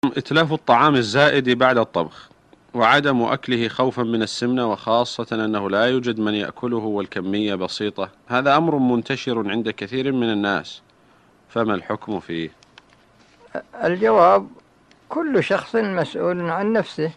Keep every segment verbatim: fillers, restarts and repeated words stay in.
إتلاف الطعام الزائد بعد الطبخ وعدم أكله خوفا من السمنة، وخاصة أنه لا يوجد من يأكله والكمية بسيطة. هذا أمر منتشر عند كثير من الناس، فما الحكم فيه؟ الجواب: كل شخص مسؤول عن نفسه،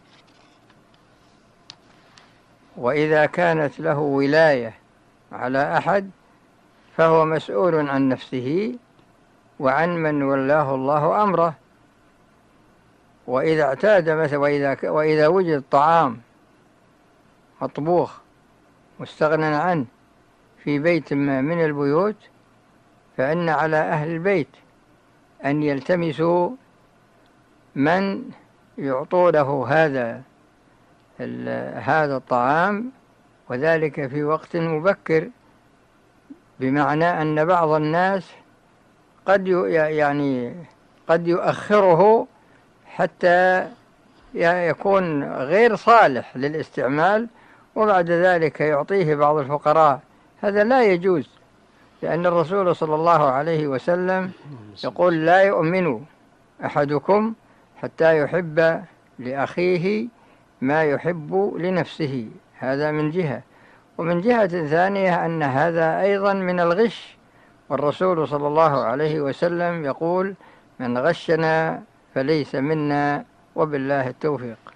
وإذا كانت له ولاية على أحد فهو مسؤول عن نفسه وعن من ولاه الله أمره. وإذا اعتاد مثلا وإذا, وإذا وجد طعام مطبوخ مستغنى عنه في بيت ما من البيوت، فإن على أهل البيت أن يلتمسوا من يعطونه هذا هذا الطعام، وذلك في وقت مبكر، بمعنى أن بعض الناس قد يعني قد يؤخره حتى يكون غير صالح للاستعمال، وبعد ذلك يعطيه بعض الفقراء. هذا لا يجوز، لأن الرسول صلى الله عليه وسلم يقول: لا يؤمن أحدكم حتى يحب لأخيه ما يحب لنفسه. هذا من جهة، ومن جهة ثانية أن هذا أيضا من الغش، والرسول صلى الله عليه وسلم يقول: من غشنا فليس منا، وبالله التوفيق.